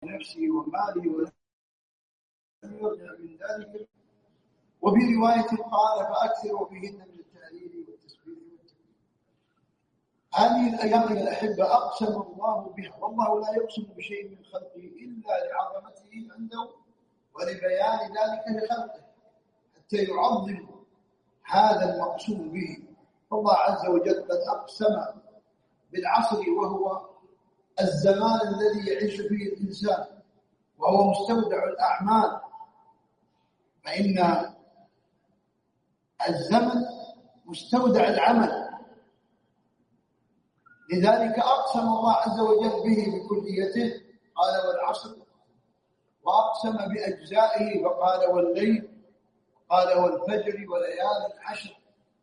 نفسي ومالي ولم يرجع من ذلك. وفي رواية قال فأكثروا بهن من التهليل والتسبيح والتكبير. هذه الأيام الأحبة أقسم الله بها، والله لا يقسم بشيء من خلقه إلا لعظمته عنده ولبيان ذلك لخلقه حتى يعظم هذا المقسوم به. الله عز وجل قد أقسم بالعصر وهو الزمان الذي يعيش فيه الإنسان، وهو مستودع الأعمال، فإن الزمن مستودع العمل، لذلك أقسم الله عز وجل به بكليته، قال والعصر، وأقسم بأجزائه فقال والليل، قال والفجر وليال العشر.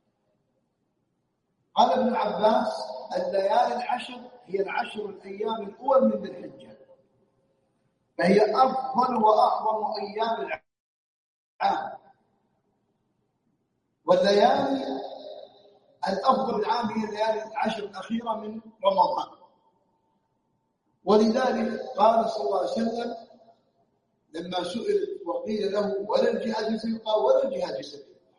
قال ابن عباس الليالي العشر هي العشر الأيام الأول من ذي الحجة، فهي أفضل وأعظم أيام العام، والليالي الأفضل العام هي الليالي العشر الأخيرة من رمضان. ولذلك قال صلى الله عليه وسلم لما سئل وقيل له ولا الجهاد في سبيل الله ولا الجهاد في سبيل الله،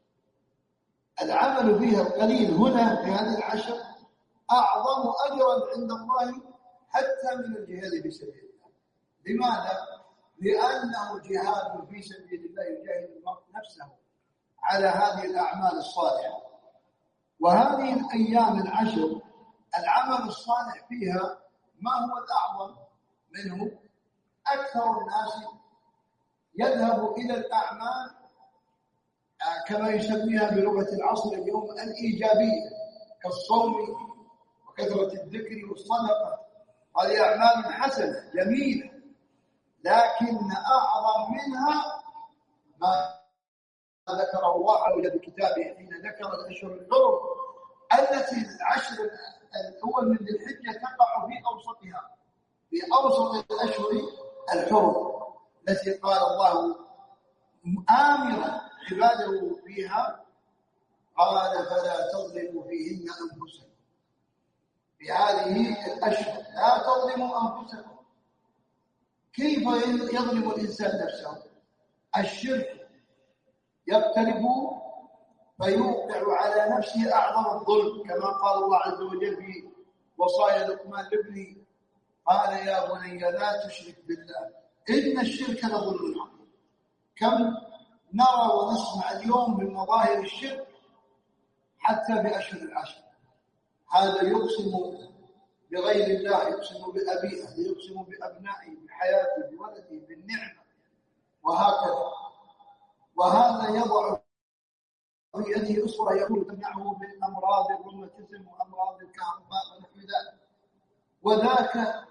العمل فيها القليل هنا في هذه العشر أعظم أجرا عند الله حتى من الجهاد في سبيل الله. لماذا؟ لأنه جهاد في سبيل الله يجاهد المرء نفسه على هذه الأعمال الصالحة. وهذه الأيام العشر العمل الصالح فيها ما هو الأعظم منه؟ أكثر الناس يذهب إلى الأعمال كما يسميها بلغة العصر اليوم الإيجابية، كالصوم وكثرة الذكر والصدقة، هذه أعمال حسنة جميلة، لكن أعظم منها ما ذكره الله عز وجل بكتابه حين ذكر الأشهر الحرم التي العشر الأول من ذي الحجة تقع في أوسطها، في أوسط الأشهر الحرم التي قال الله آمرا عباده فيها، قال فلا تظلموا فيهن أنفسكم. في هذه الأشهر لا تظلموا أنفسكم. كيف يظلم الإنسان نفسه؟ الشرك يقترب فيوقع على نفسه أعظم الظلم، كما قال الله عز وجل في وصايا لقمان لابنه قال يا بني لا تشرك بالله إن الشرك لظلم عظيم. كم نرى ونسمع اليوم من مظاهر الشرك حتى بأشهر العشر. هذا يقسم بغير الله، يقسم بأبيه، يقسم بأبنائه، بحياته، بولده، بالنعمة، وهكذا. وهذا يضع في يده أسرة يقول تمنعه من أمراض الروماتيزم وأمراض الكهرباء ونحو ذلك، وذاك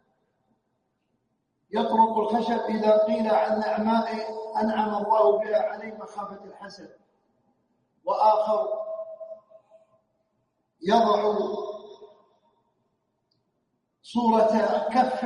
يطرق الخشب إذا قيل عن نعماء أنعم الله بها عليه مخافة الحسد. وآخر يضع صورة كف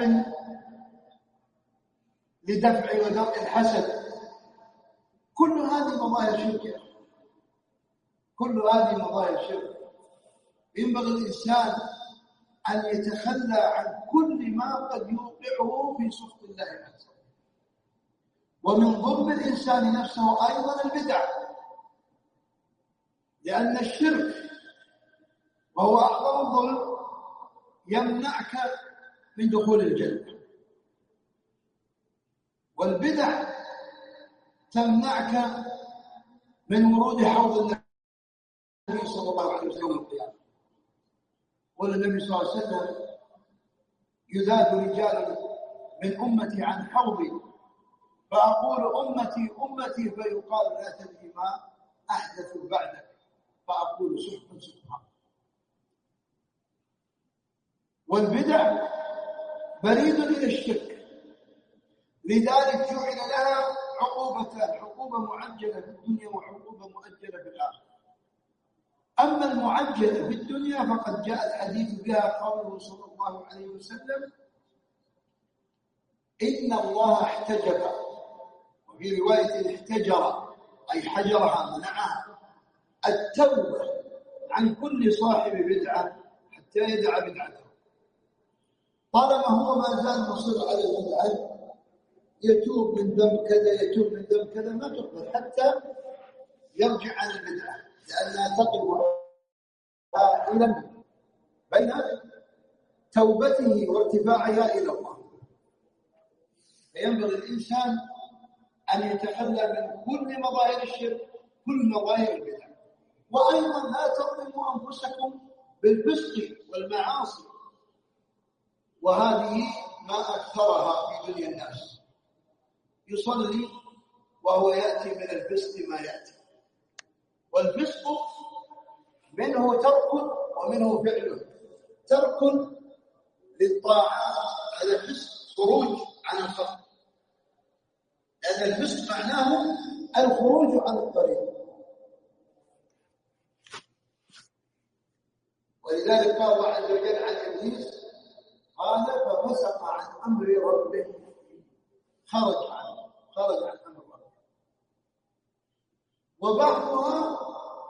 لدفع ودرء الحسد. كل هذه مظاهر شرك، كل هذه مظاهر شرك. ينبغي الإنسان أن يتخلى عن كل ما قد يوقعه في سخط الله عز وجل. ومن ظلم الإنسان نفسه أيضا البدع، لأن الشرك وهو أعظم الظلم يمنعك من دخول الجنة، والبدع تمنعك من ورود حوض النبي صلى الله عليه وسلم يوم القيامة. قال النبي صلى الله عليه وسلم يذاد رجال من أمتي عن حوضي فأقول أمتي أمتي فيقال لا تدري ما أحدث بعدك فأقول سحقا سحقا. والبدع بريد إلى الشرك، لذلك جعل لها عقوبتان، عقوبة معجلة في الدنيا وعقوبة مؤجلة في الآخرة. أما المعجلة في الدنيا فقد جاء الحديث بها قوله صلى الله عليه وسلم إن الله احتجب، وفي رواية احتجر أي حجرها منعها، التوبة عن كل صاحب بدعة حتى يدع بدعته. طالما هو ما زال مصر على البدعة أن يتوب من ذنب كذا يتوب من ذنب كذا، ما تقبل حتى يرجع عن البدعة، لأنها تقف حائلا بين توبته وارتفاعها إلى الله. فينبغي الإنسان أن يتخلى من كل مظاهر الشرك، كل مظاهر البدع. وأيضا لا تظلموا أنفسكم بالفسق والمعاصي، وهذه ما أكثرها في دنيا الناس. يصلي وهو يأتي من الفسق ما يأتي، والفسق منه ترك ومنه فعل. ترك للطاعات، هذا الفسق خروج عن الخط، لأن الفسق معناه الخروج عن الطريق. ولذلك قال الله عز وجل عن إبليس قال ففسق عن أمر ربه، خرج عن أمر ربه. وبعضها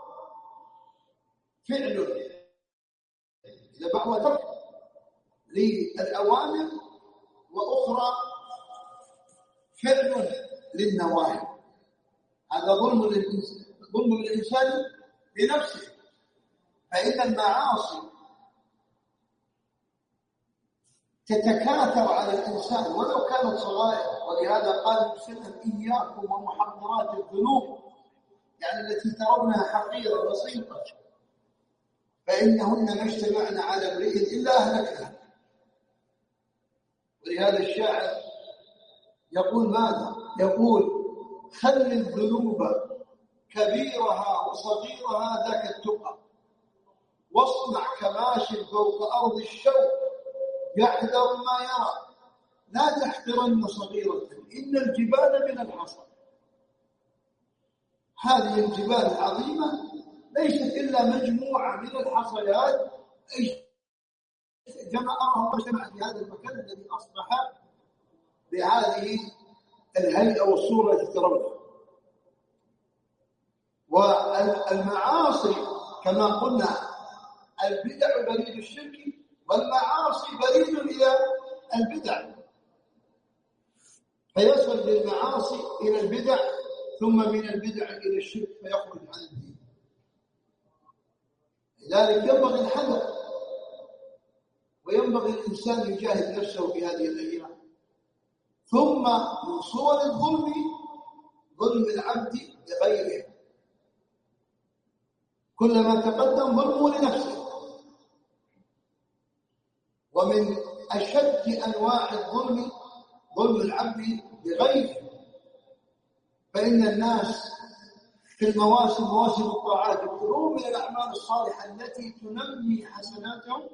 فعل، إذا بعضها ترك للأوامر، وأخرى فعل للنواهي. هذا ظلم للإنسان لنفسه. فإن المعاصي تتكاثر على الإنسان ولو كانت صغائر، ولهذا قال وسلم إياكم ومحقرات الذنوب، يعني التي ترونها حقيرة بسيطة، فإنهن ما اجتمعن على امرئ إلا أهلكنا. ولهذا الشاعر يقول ماذا؟ يقول خل الذنوب كبيرها وصغيرها ذاك التقى، واصنع كماش فوق أرض الشوق يحذر ما يرى، لا تحقرن صغيرة إن الجبال من الحصى. هذه الجبال العظيمة ليست إلا مجموعة من الحصيات جمعها وجمع في هذا المكان الذي أصبح بهذه الهيئة والصورة التي ترونها. والمعاصي كما قلنا البدع بريد الشرك، والمعاصي بريد إلى البدع، فيصل بالمعاصي إلى البدع، ثم من البدع إلى الشرك فيخرج عن الدين. لذلك ينبغي الحذر، وينبغي الإنسان يجاهد نفسه في هذه الأيام. ثم من صور الظلم ظلم العبد لغيره، كلما تقدم ظلمه لنفسه. ومن أشد أنواع الظلم ظلم العبد لغيره، فإن الناس في مواسم الطاعات يكثرون من الأعمال الصالحة التي تنمي حسناتهم،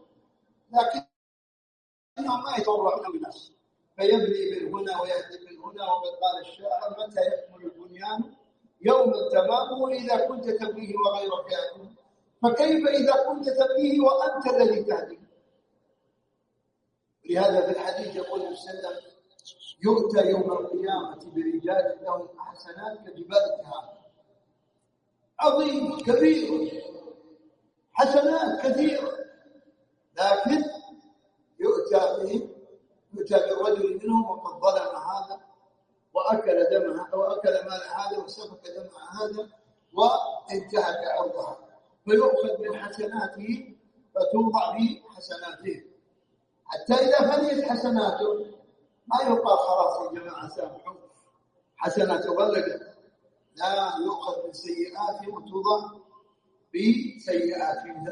لكنهم ما يتورعون بالناس، فيبني من هنا ويهدم من هنا. وقد قال الشاعر متى يكمل البنيان يوم تمامه إذا كنت تبنيه وغيرك يأتون، فكيف إذا كنت تبنيه وأنت الذي تهدم. لهذا في الحديث يقول السلام يؤتى يوم القيامة برجال لهم حسنات كجبال التهام، عظيم كبير، حسنات كثيرة، لكن يؤتى بالرجل منهم وقد ظلم هذا وأكل دمها وأكل مال هذا وسفك دم هذا وانتهك عرضها، فيؤخذ من حسناته فتوضع في حسناته، حتى إذا فنيت حسناته ما يقال خلاص يا جماعة سامحوا حسناته بلغت، لا، يؤخذ من سيئاته وتوضع بسيئاته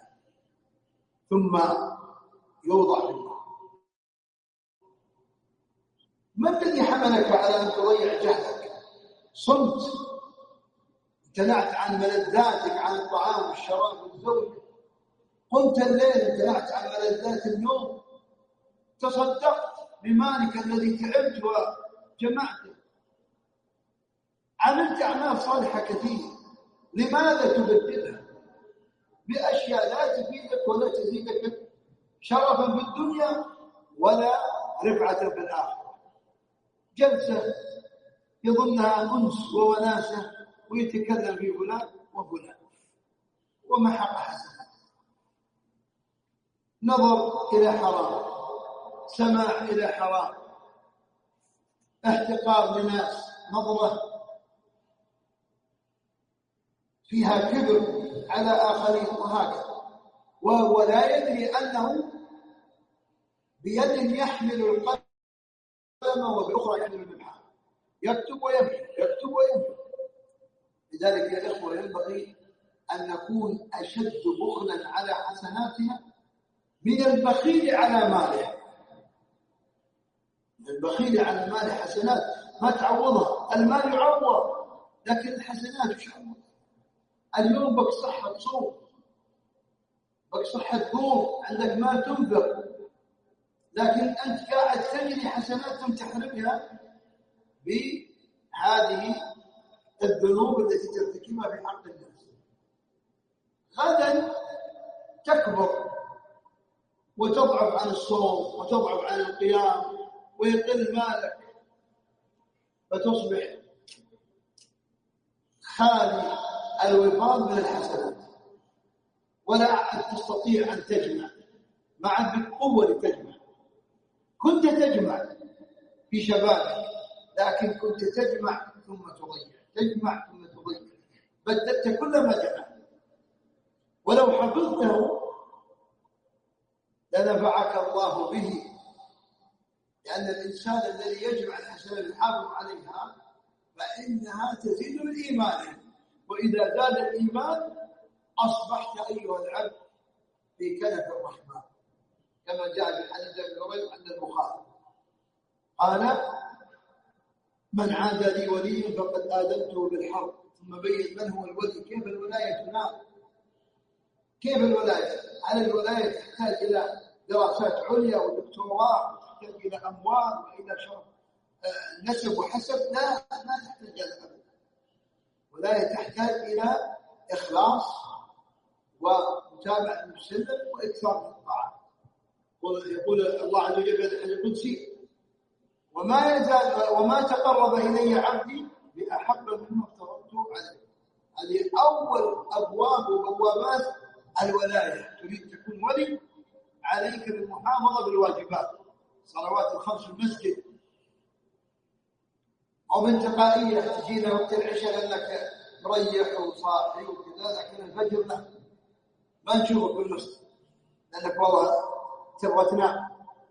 ثم يوضع في النار. ما الذي حملك على أن تضيع جهدك؟ صمت، امتنعت عن ملذاتك، عن الطعام والشراب والزوج، قمت الليل امتنعت عن ملذات النوم، تصدقت بمالك الذي تعبت وجمعته، عملت أعمال صالحة كثيرة، لماذا تبدلها بأشياء لا تفيدك ولا تزيدك شرفا في الدنيا ولا رفعة في الآخرة؟ جلسة يظنها أنس ووناسة ويتكلم في فلان وفلان ومحق حسنات، نظر إلى حرام، سماع إلى حرام، احتقار لناس، نظرة فيها كبر على آخرين، وهكذا. وهو لا يدري أنه بيد يحمل القلم وبأخرى يحمل الملحة، يكتب ويمحي يكتب ويمحي. لذلك يا إخوة ينبغي أن نكون أشد بخلا على حسناتنا من البخيل على ماله. البخيل على ماله حسنات ما تعوضها، المال يعوض لكن الحسنات مش عوض. اليوم بك صحة تصوم، بك صحة تقوم، عندك مال تنفق، لكن أنت قاعد تجري حسنات تحرمها بهذه الذنوب التي ترتكبها في حق الناس. غدا تكبر وتضعف عن الصوم وتضعف عن القيام ويقل مالك، فتصبح خالي الوفاض من الحسنات، ولا عاد تستطيع أن تجمع، ما عاد بك قوة لتجمع. كنت تجمع في شبابك، لكن كنت تجمع ثم تضيع، تجمع ثم تضيع، بدلت كل ما جمع. ولو حفظته لنفعك الله به، لأن الإنسان الذي يجمع الحسنات الحافظ عليها فإنها تزيد من إيمانه، وإذا زاد الإيمان أصبحت أيها العبد في كنف الرحمن، كما جاء في حديث ابن عمر عند البخاري قال: من عاد لي وليا فقد آذنته بالحرب. ثم بين من هو الولي، كيف الولاية تنال، كيف الولاية. على الولاية تحتاج إلى دراسات عليا ودكتوراه، تحتاج إلى أموال وإلى شرف نسب وحسب. لا تحتاج إلى أبدا. ولاية تحتاج إلى إخلاص ومتابعة المسلم وإكثار من الطاعات. يقول الله عز وجل في الحديث القدسي: وما تقرب إلي عبدي بأحب مما افترضته عليه. هذه أول أبواب وبوابات الولاية. تريد تكون ولي، عليك بالمحافظة بالواجبات، صلوات الخمس في المسجد، أو بانتقائية تجينا وقت العشاء لأنك مريح وصاحي وكذا، لكن الفجر لا، ما نشوفك في المسجد لأنك والله تبغى تنام،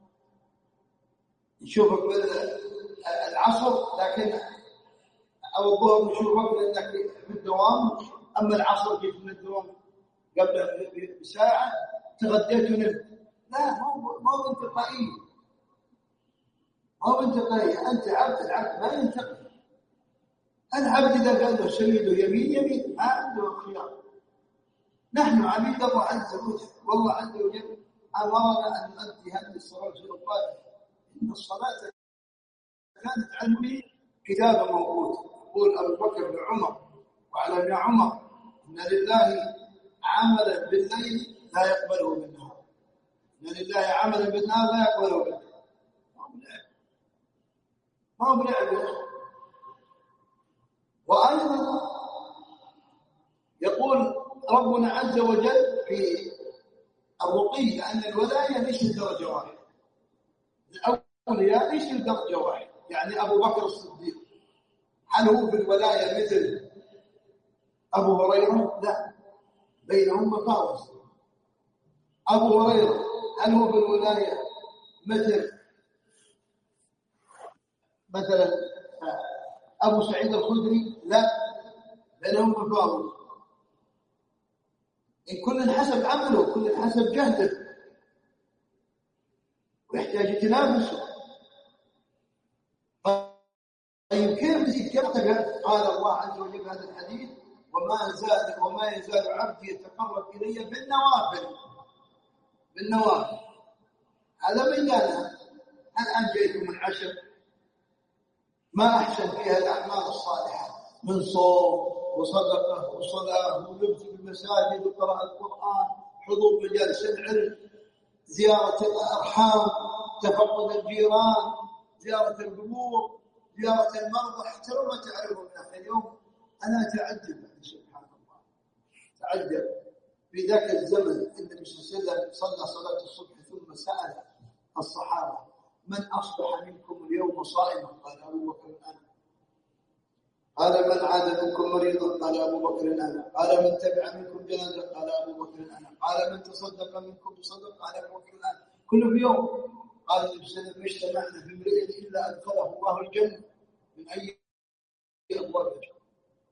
نشوفك العصر لكن أو الظهر نشوفك لأنك في الدوام، أما العصر جيت من الدوام قبل بساعة تغديت ونمت. لا، ما هو انتقائية، ما هو انتقائية. أنت عبد، العبد ما ينتقي. العبد إذا قال له سيده يمين يمين، ما عنده خيار. نحن عبيد الله عز وجل، والله عز وجل أمرنا أن نؤدي هذه الصلاة في القادم. إن الصلاة كانت عنه كتابا موقوتا. يقول أبو بكر بن عمر وعلى ابن عمر: إن لله عملا بالليل لا يقبله بالنهار. إن لله عملا بالنهار لا يقبله بالليل. ما هو بلعب. وأيضا يقول ربنا عز وجل في الرقي أن الولاية ليست درجة واحدة. الأولياء ليست درجة واحدة. يعني أبو بكر الصديق هل هو في الولاية مثل أبو هريرة؟ لا، بينهم مفاوز. أبو هريرة هل هو في الولاية مثلا أبو سعيد الخدري؟ لا، بينهم مفاوز. إن كل حسب عمله، كل حسب جهده، ويحتاج تنافسه. طيب كيف تزيد كرتك؟ قال الله عز وجل في هذا الحديث: وما يزال عبدي يتقرب إلي بالنوافل. هذا من قالها. الآن جئتم من عشر ما أحسن فيها الأعمال الصالحة من صوم وصدقة وصلاة ولبس في المساجد وقراءة القرآن، حضور مجالس العلم، زيارة الأرحام، تفقد الجيران، زيارة القبور، زيارة المرضى. حتى لو ما تعرفوا من أخي اليوم أنا أتعجب، سبحان الله أتعجب. في ذاك الزمن النبي صلى الله عليه وسلم صلى صلاة الصبح ثم سأل الصحابة: من أصبح منكم اليوم منكم صائما؟ قال أبو بكر أنا. قال من عاد منكم مريضا؟ قال أبو بكر أنا. قال من تبع منكم جنازة؟ قال أبو بكر أنا. قال من تصدق منكم بصدق؟ قال أبو بكر أنا. كل يوم. قال النبي صلى الله عليه وسلم: ما اجتمعنا في امرئ إلا أدخله الله الجنة من أي أبواب الجنة.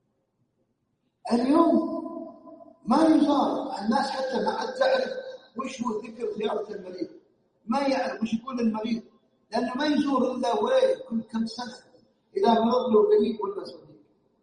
اليوم ما يزار الناس، حتى ما عاد تعرف وش هو ذكر زيارة المريض، ما يعرف وش يقول المريض، لأنه ما يزور إلا كل كم سنة إذا مرض له قريب ولا صديق.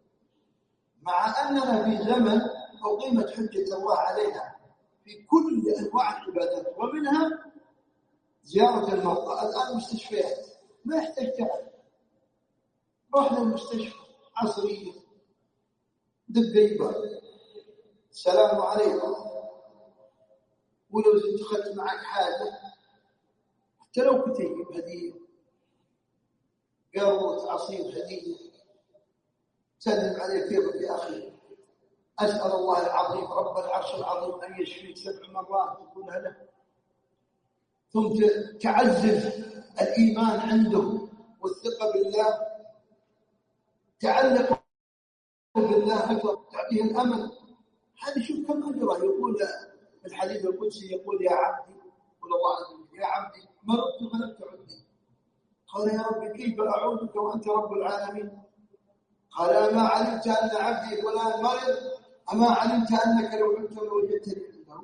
مع أننا في زمن أقيمت حجة الله علينا في كل أنواع العبادات، ومنها زيارة المرضى. الآن مستشفيات ما يحتاج تعب، روح للمستشفى عصرية، دقيقة، السلام عليكم. ولو دخلت معك حاجة، حتى لو كتيب هدية، قهوة، عصير، هدية، سلم عليه: كيفك يا أخي؟ أسأل الله العظيم رب العرش العظيم أن يشفيك 7 مرات تقولها له، ثم تعزز الإيمان عنده والثقة بالله، تعلق بالله أكبر، تعطيه الأمل. هذا شوف كم أجره. يقول الحديث القدسي، يقول: يا عبدي، يقول الله عز وجل: يا عبدي مرضت فلم تعدني. قال: يا رب كيف أعودك وأنت رب العالمين؟ قال: أما علمت أن عبدي فلان مرض؟ أما علمت أنك لو عدت لوجدتني عنده؟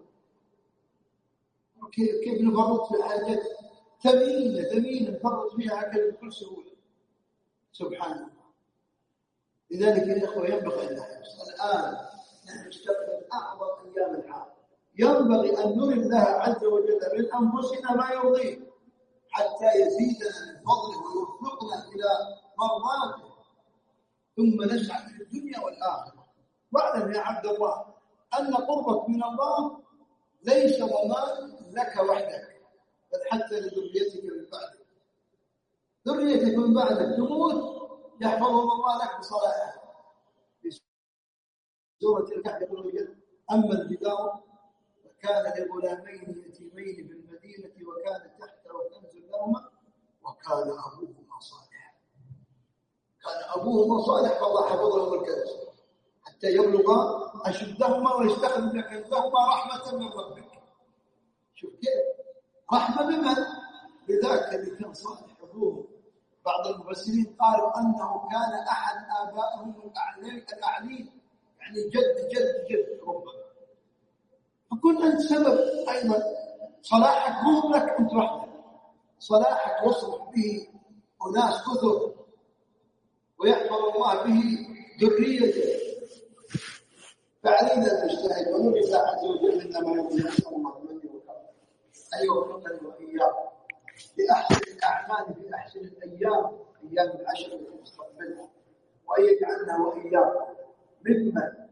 كيف نفرط في الحاجات ثمينة نفرط فيها هكذا بكل سهولة. سبحان الله. لذلك يا إخوة ينبغي أن نحرص. الآن نحن نستقبل أعظم أيام العام، ينبغي أن نري الله عز وجل من أنفسنا ما يرضيه حتى يزيدنا من فضله ويوفقنا إلى مرضاته، ثم نسعد في الدنيا والآخرة. واعلم يا عبد الله أن قربك من الله ليس ضمان لك وحدك، بل حتى لذريتك من بعدك. ذريتك من بعدك تموت يحفظهم الله لك بصلاحك. في سورة الكهف يقول: أما الجدار فكان لغلامين يتيمين في المدينة وكان تحته كنز لهما وكان أبوهما صالحا. كان أبوهما صالح فالله حفظ لهم الكنز حتى يبلغا أشدهما ويستخرج كنزهما رحمة من ربك. شوف كيف رحمة بمن؟ بذاك اللي كان صالح أبوه. بعض المفسرين قالوا أنه كان أحد آبائهم الأعلين، يعني جد ربما. فكن أنت سبب أيضا صلاحك، مو لك أنت وحدك، صلاحك يصلح به أناس كثر ويحفظ الله به ذريته. فعلينا أن نجتهد ونري الله عز وجل إنما يرضي نسأل الله من يوفقنا أن يوفقني وإياكم لأحسن الأعمال في أحسن الأيام، أيام العشر التي تستقبلها، وأن يجعلنا وإياكم ممن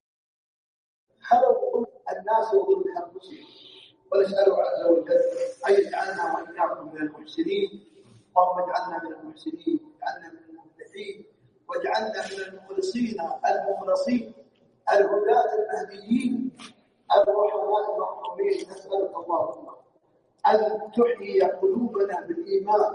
خلقوا الناس وظلم أنفسهم، ونسأله عز وجل أن يجعلنا وإياكم من المحسنين. اللهم اجعلنا من المحسنين، واجعلنا من المفلحين، واجعلنا من المخلصين المخلصين الهداة المهديين الرحماء الرحيمين. نسألك اللهم أن تحيي قلوبنا بالإيمان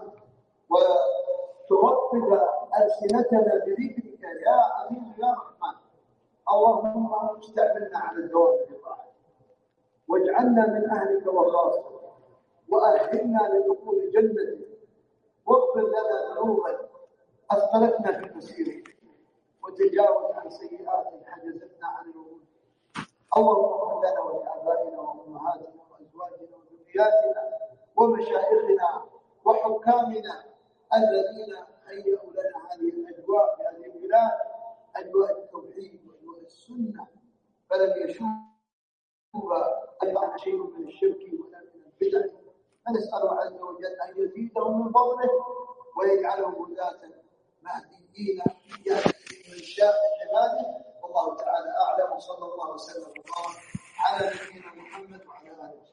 وترطب ألسنتنا بذكرك يا عزيز يا رحمن. اللهم استعملنا على الدوام بطاعتك، واجعلنا من أهلك وخاصتك، وأهلنا لدخول جنتك، واغفر لنا ذنوبا أثقلتنا في مسيرك، وتجاوز عن سيئات حجزتنا عن الوجود. اللهم اغفر لنا ولآبائنا وأمهاتنا وأزواجنا وذرياتنا ومشايخنا وحكامنا الذين هيئوا لنا هذه الأجواء في هذه البلاد، أجواء التوحيد وأجواء السنة، فلم يشوف أجمع شيء من الشرك ولا من البدع. فنسأل عز وجل أن يزيدهم من فضله ويجعلهم هداة مهديين يهدي من شاء عباده. والله تعالى أعلم، وصلى الله وسلم وبارك على نبينا محمد وعلى آله وسلم.